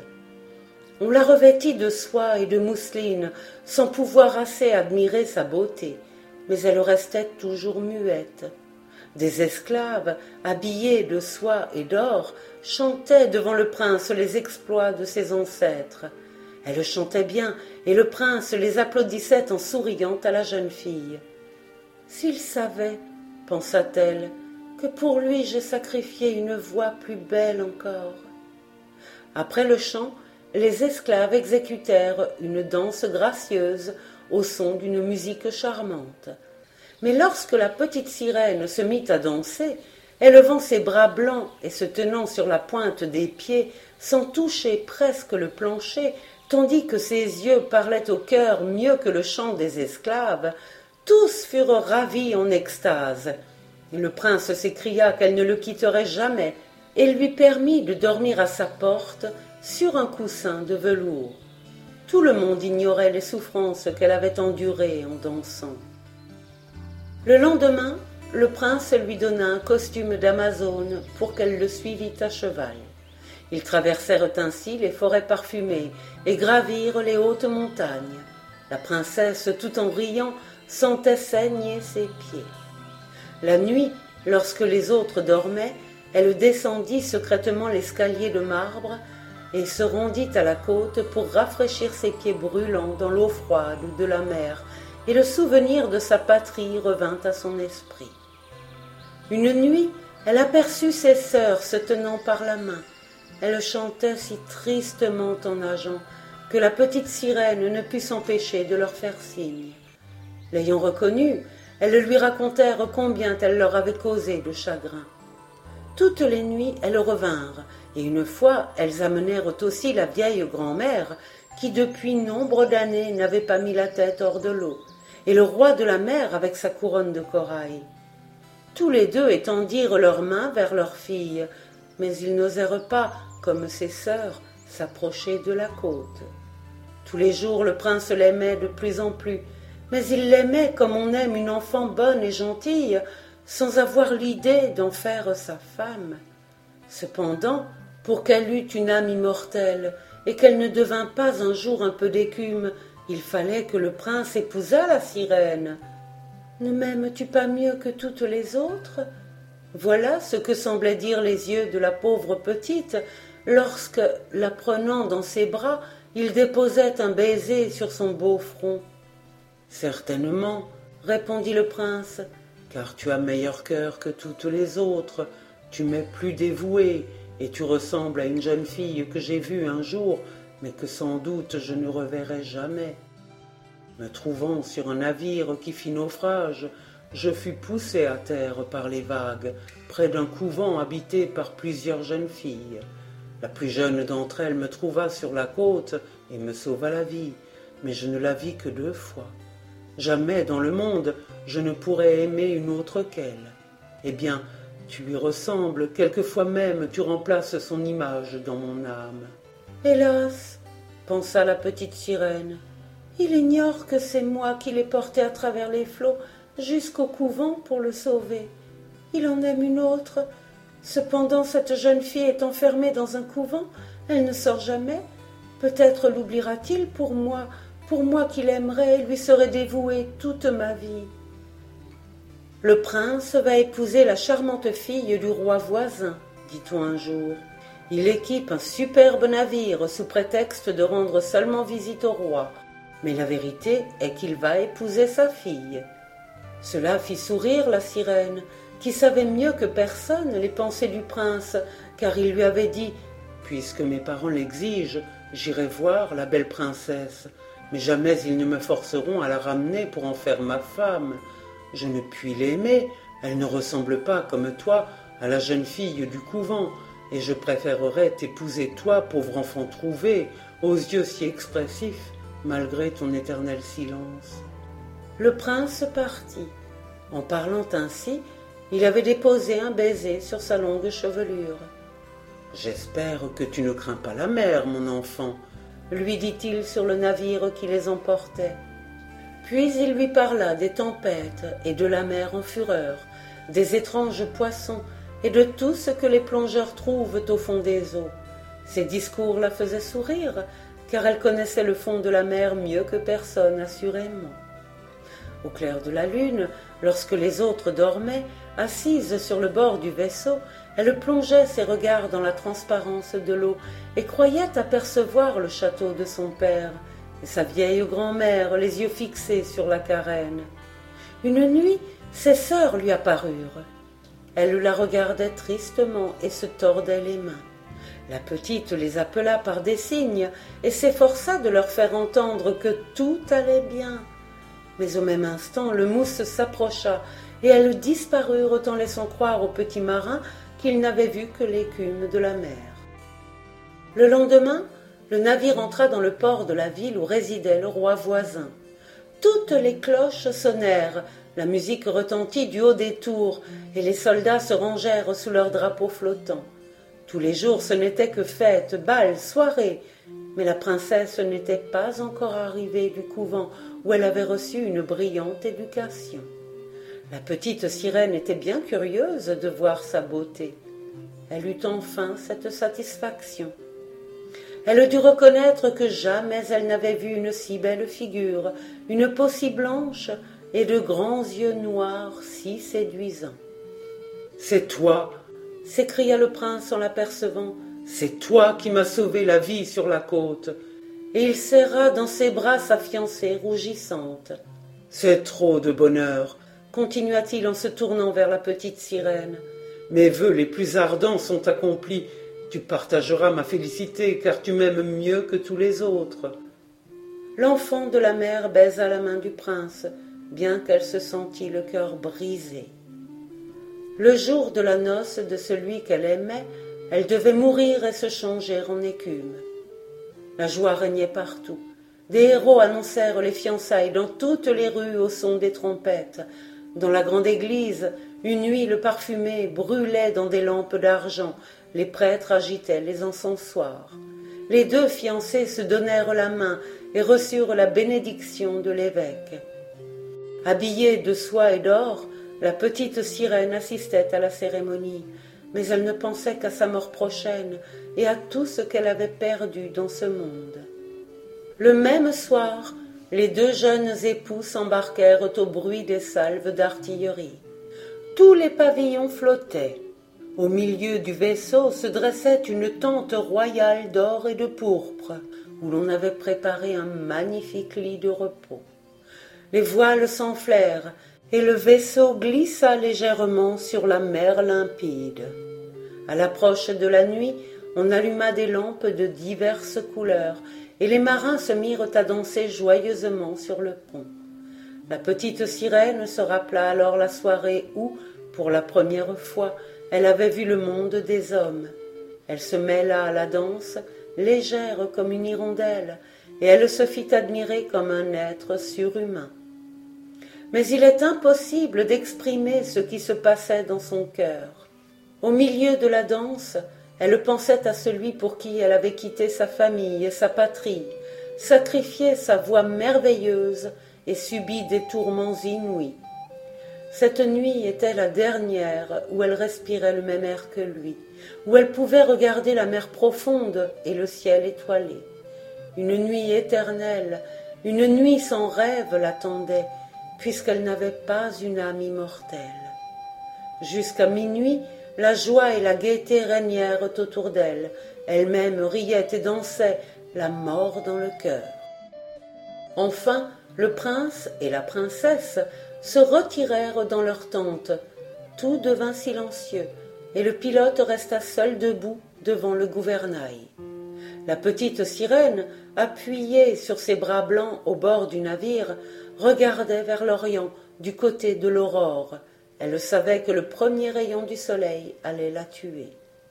S1: On la revêtit de soie et de mousseline, sans pouvoir assez admirer sa beauté, mais elle restait toujours muette. Des esclaves, habillés de soie et d'or, chantaient devant le prince les exploits de ses ancêtres. Elle chantait bien, et le prince les applaudissait en souriant à la jeune fille. « S'il savait, pensa-t-elle, que pour lui j'ai sacrifié une voix plus belle encore. » Après le chant, les esclaves exécutèrent une danse gracieuse au son d'une musique charmante. Mais lorsque la petite sirène se mit à danser, élevant ses bras blancs et se tenant sur la pointe des pieds, sans toucher presque le plancher, tandis que ses yeux parlaient au cœur mieux que le chant des esclaves, tous furent ravis en extase. Le prince s'écria qu'elle ne le quitterait jamais et lui permit de dormir à sa porte sur un coussin de velours. Tout le monde ignorait les souffrances qu'elle avait endurées en dansant. Le lendemain, le prince lui donna un costume d'Amazone pour qu'elle le suivît à cheval. Ils traversèrent ainsi les forêts parfumées et gravirent les hautes montagnes. La princesse, tout en riant, sentait saigner ses pieds. La nuit, lorsque les autres dormaient, elle descendit secrètement l'escalier de marbre et se rendit à la côte pour rafraîchir ses pieds brûlants dans l'eau froide de la mer, et le souvenir de sa patrie revint à son esprit. Une nuit, elle aperçut ses sœurs se tenant par la main. Elles chantaient si tristement en nageant que la petite sirène ne put s'empêcher de leur faire signe. L'ayant reconnue, elles lui racontèrent combien elle leur avait causé de chagrin. Toutes les nuits, elles revinrent, et une fois, elles amenèrent aussi la vieille grand-mère qui, depuis nombre d'années, n'avait pas mis la tête hors de l'eau, et le roi de la mer avec sa couronne de corail. Tous les deux étendirent leurs mains vers leur fille, mais ils n'osèrent pas, comme ses sœurs, s'approcher de la côte. Tous les jours, le prince l'aimait de plus en plus, mais il l'aimait comme on aime une enfant bonne et gentille, sans avoir l'idée d'en faire sa femme. Cependant, pour qu'elle eût une âme immortelle et qu'elle ne devînt pas un jour un peu d'écume, il fallait que le prince épousât la sirène. « Ne m'aimes-tu pas mieux que toutes les autres ?» Voilà ce que semblaient dire les yeux de la pauvre petite lorsque, la prenant dans ses bras, il déposait un baiser sur son beau front. « Certainement, » répondit le prince, « car tu as meilleur cœur que toutes les autres, tu m'es plus dévouée, et tu ressembles à une jeune fille que j'ai vue un jour, mais que sans doute je ne reverrai jamais. » Me trouvant sur un navire qui fit naufrage, je fus poussé à terre par les vagues, près d'un couvent habité par plusieurs jeunes filles. La plus jeune d'entre elles me trouva sur la côte et me sauva la vie, mais je ne la vis que deux fois. Jamais dans le monde je ne pourrais aimer une autre qu'elle. Eh bien, tu lui ressembles, quelquefois même tu remplaces son image dans mon âme. Hélas, pensa la petite sirène, il ignore que c'est moi qui l'ai porté à travers les flots jusqu'au couvent pour le sauver. Il en aime une autre. Cependant, cette jeune fille est enfermée dans un couvent, elle ne sort jamais. Peut-être l'oubliera-t-il pour moi, pour moi qui l'aimerais et lui serais dévouée toute ma vie. Le prince va épouser la charmante fille du roi voisin, dit-on un jour. Il équipe un superbe navire sous prétexte de rendre seulement visite au roi. Mais la vérité est qu'il va épouser sa fille. Cela fit sourire la sirène, qui savait mieux que personne les pensées du prince, car il lui avait dit « Puisque mes parents l'exigent, j'irai voir la belle princesse, mais jamais ils ne me forceront à la ramener pour en faire ma femme. Je ne puis l'aimer, elle ne ressemble pas, comme toi, à la jeune fille du couvent, et je préférerais t'épouser toi, pauvre enfant trouvé, aux yeux si expressifs, malgré ton éternel silence. » Le prince partit. En parlant ainsi, il avait déposé un baiser sur sa longue chevelure. « J'espère que tu ne crains pas la mer, mon enfant, » lui dit-il sur le navire qui les emportait. Puis il lui parla des tempêtes et de la mer en fureur, des étranges poissons et de tout ce que les plongeurs trouvent au fond des eaux. Ses discours la faisaient sourire, car elle connaissait le fond de la mer mieux que personne, assurément. Au clair de la lune, lorsque les autres dormaient, assise sur le bord du vaisseau, elle plongeait ses regards dans la transparence de l'eau et croyait apercevoir le château de son père et sa vieille grand-mère, les yeux fixés sur la carène. Une nuit, ses sœurs lui apparurent. Elle la regardait tristement et se tordait les mains. La petite les appela par des signes et s'efforça de leur faire entendre que tout allait bien. Mais au même instant, le mousse s'approcha et elles disparurent en laissant croire aux petits marins qu'ils n'avaient vu que l'écume de la mer. Le lendemain, le navire entra dans le port de la ville où résidait le roi voisin. Toutes les cloches sonnèrent, la musique retentit du haut des tours et les soldats se rangèrent sous leurs drapeaux flottants. Tous les jours, ce n'était que fêtes, bals, soirées, mais la princesse n'était pas encore arrivée du couvent où elle avait reçu une brillante éducation. La petite sirène était bien curieuse de voir sa beauté. Elle eut enfin cette satisfaction. Elle dut reconnaître que jamais elle n'avait vu une si belle figure, une peau si blanche et de grands yeux noirs si séduisants. « C'est toi !» s'écria le prince en l'apercevant. « C'est toi qui m'as sauvé la vie sur la côte !» Et il serra dans ses bras sa fiancée rougissante. « C'est trop de bonheur !» continua-t-il en se tournant vers la petite sirène. « Mes vœux les plus ardents sont accomplis. Tu partageras ma félicité, car tu m'aimes mieux que tous les autres. » L'enfant de la mer baisa la main du prince, bien qu'elle se sentît le cœur brisé. Le jour de la noce de celui qu'elle aimait, elle devait mourir et se changer en écume. La joie régnait partout. Des héros annoncèrent les fiançailles dans toutes les rues au son des trompettes. Dans la grande église, une huile parfumée brûlait dans des lampes d'argent. Les prêtres agitaient les encensoirs. Les deux fiancés se donnèrent la main et reçurent la bénédiction de l'évêque. Habillée de soie et d'or, la petite sirène assistait à la cérémonie, mais elle ne pensait qu'à sa mort prochaine et à tout ce qu'elle avait perdu dans ce monde. Le même soir, les deux jeunes époux s'embarquèrent au bruit des salves d'artillerie. Tous les pavillons flottaient. Au milieu du vaisseau se dressait une tente royale d'or et de pourpre, où l'on avait préparé un magnifique lit de repos. Les voiles s'enflèrent, et le vaisseau glissa légèrement sur la mer limpide. À l'approche de la nuit, on alluma des lampes de diverses couleurs, et les marins se mirent à danser joyeusement sur le pont. La petite sirène se rappela alors la soirée où, pour la première fois, elle avait vu le monde des hommes. Elle se mêla à la danse, légère comme une hirondelle, et elle se fit admirer comme un être surhumain. Mais il est impossible d'exprimer ce qui se passait dans son cœur. Au milieu de la danse, elle pensait à celui pour qui elle avait quitté sa famille et sa patrie, sacrifié sa voix merveilleuse et subi des tourments inouïs. Cette nuit était la dernière où elle respirait le même air que lui, où elle pouvait regarder la mer profonde et le ciel étoilé. Une nuit éternelle, une nuit sans rêve l'attendait, puisqu'elle n'avait pas une âme immortelle. Jusqu'à minuit, la joie et la gaieté régnèrent autour d'elle. Elle-même riait et dansait, la mort dans le cœur. Enfin, le prince et la princesse se retirèrent dans leur tente. Tout devint silencieux, et le pilote resta seul debout devant le gouvernail. La petite sirène, appuyée sur ses bras blancs au bord du navire, regardait vers l'Orient, du côté de l'aurore. Elle savait que le premier rayon du soleil allait la tuer.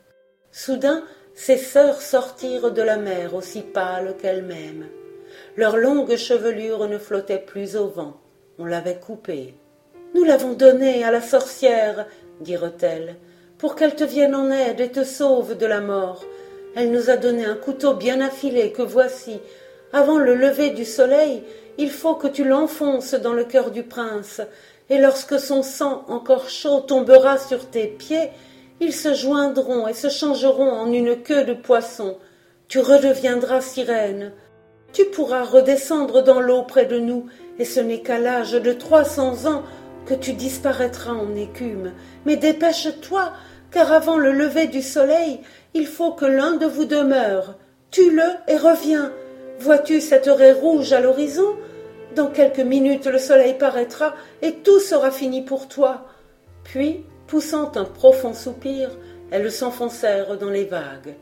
S1: Soudain, ses sœurs sortirent de la mer aussi pâles qu'elle-même. Leurs longues chevelures ne flottaient plus au vent. On l'avait coupée. « Nous l'avons donnée à la sorcière, » dirent-elles, « pour qu'elle te vienne en aide et te sauve de la mort. Elle nous a donné un couteau bien affilé que voici. Avant le lever du soleil, il faut que tu l'enfonces dans le cœur du prince, et lorsque son sang encore chaud tombera sur tes pieds, ils se joindront et se changeront en une queue de poisson. Tu redeviendras sirène. Tu pourras redescendre dans l'eau près de nous, et ce n'est qu'à l'âge de trois cents ans que tu disparaîtras en écume. Mais dépêche-toi, car avant le lever du soleil, il faut que l'un de vous demeure. Tue-le et reviens. Vois-tu cette raie rouge à l'horizon ? Dans quelques minutes le soleil paraîtra, et tout sera fini pour toi. » Puis, poussant un profond soupir, elles s'enfoncèrent dans les vagues.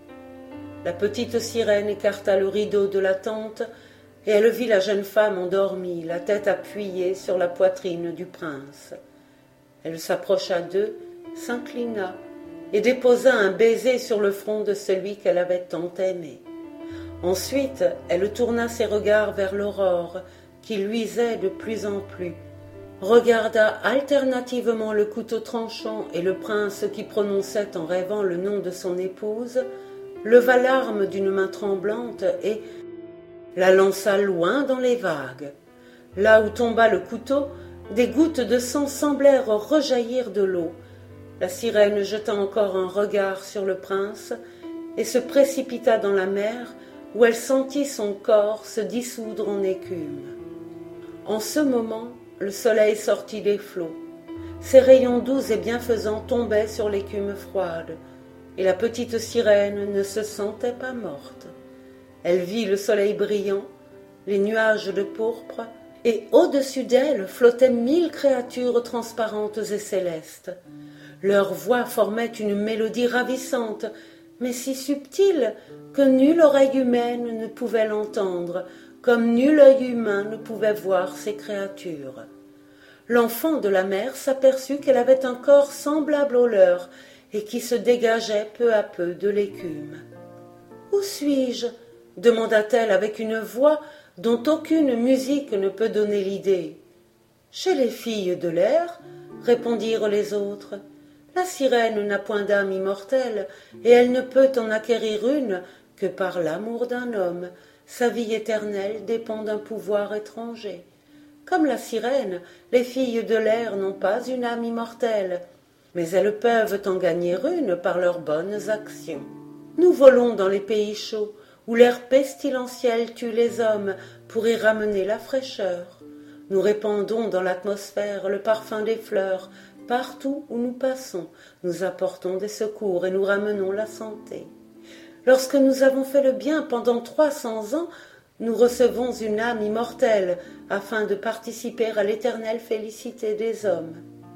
S1: La petite sirène écarta le rideau de la tente, et elle vit la jeune femme endormie, la tête appuyée sur la poitrine du prince. Elle s'approcha d'eux, s'inclina, et déposa un baiser sur le front de celui qu'elle avait tant aimé. Ensuite, elle tourna ses regards vers l'aurore, qui luisait de plus en plus, regarda alternativement le couteau tranchant et le prince qui prononçait en rêvant le nom de son épouse, leva l'arme d'une main tremblante et la lança loin dans les vagues. Là où tomba le couteau, des gouttes de sang semblèrent rejaillir de l'eau. La sirène jeta encore un regard sur le prince et se précipita dans la mer, où elle sentit son corps se dissoudre en écume. En ce moment, le soleil sortit des flots. Ses rayons doux et bienfaisants tombaient sur l'écume froide, et la petite sirène ne se sentait pas morte. Elle vit le soleil brillant, les nuages de pourpre, et au-dessus d'elle flottaient mille créatures transparentes et célestes. Leurs voix formaient une mélodie ravissante, mais si subtile que nulle oreille humaine ne pouvait l'entendre, comme nul œil humain ne pouvait voir ces créatures. L'enfant de la mer s'aperçut qu'elle avait un corps semblable au leur et qui se dégageait peu à peu de l'écume. « Où suis-je » demanda-t-elle avec une voix dont aucune musique ne peut donner l'idée. « Chez les filles de l'air » répondirent les autres. « La sirène n'a point d'âme immortelle et elle ne peut en acquérir une que par l'amour d'un homme. Sa vie éternelle dépend d'un pouvoir étranger. Comme la sirène, les filles de l'air n'ont pas une âme immortelle, mais elles peuvent en gagner une par leurs bonnes actions. Nous volons dans les pays chauds, où l'air pestilentiel tue les hommes pour y ramener la fraîcheur. Nous répandons dans l'atmosphère le parfum des fleurs. Partout où nous passons, nous apportons des secours et nous ramenons la santé. Lorsque nous avons fait le bien pendant trois cents ans, nous recevons une âme immortelle afin de participer à l'éternelle félicité des hommes.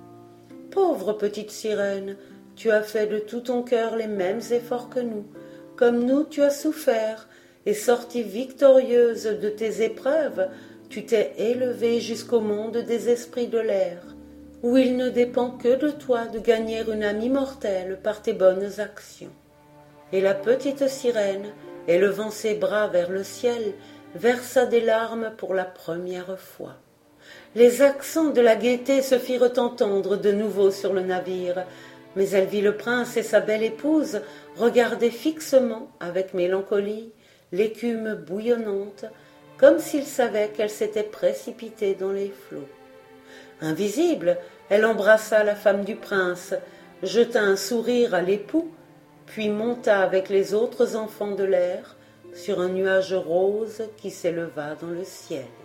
S1: Pauvre petite sirène, tu as fait de tout ton cœur les mêmes efforts que nous. Comme nous, tu as souffert, et sortie victorieuse de tes épreuves, tu t'es élevée jusqu'au monde des esprits de l'air, où il ne dépend que de toi de gagner une âme immortelle par tes bonnes actions. Et la petite sirène, élevant ses bras vers le ciel, versa des larmes pour la première fois. Les accents de la gaieté se firent entendre de nouveau sur le navire, mais elle vit le prince et sa belle épouse regarder fixement, avec mélancolie, l'écume bouillonnante, comme s'ils savaient qu'elle s'était précipitée dans les flots. Invisible, elle embrassa la femme du prince, jeta un sourire à l'époux, puis monta avec les autres enfants de l'air sur un nuage rose qui s'éleva dans le ciel.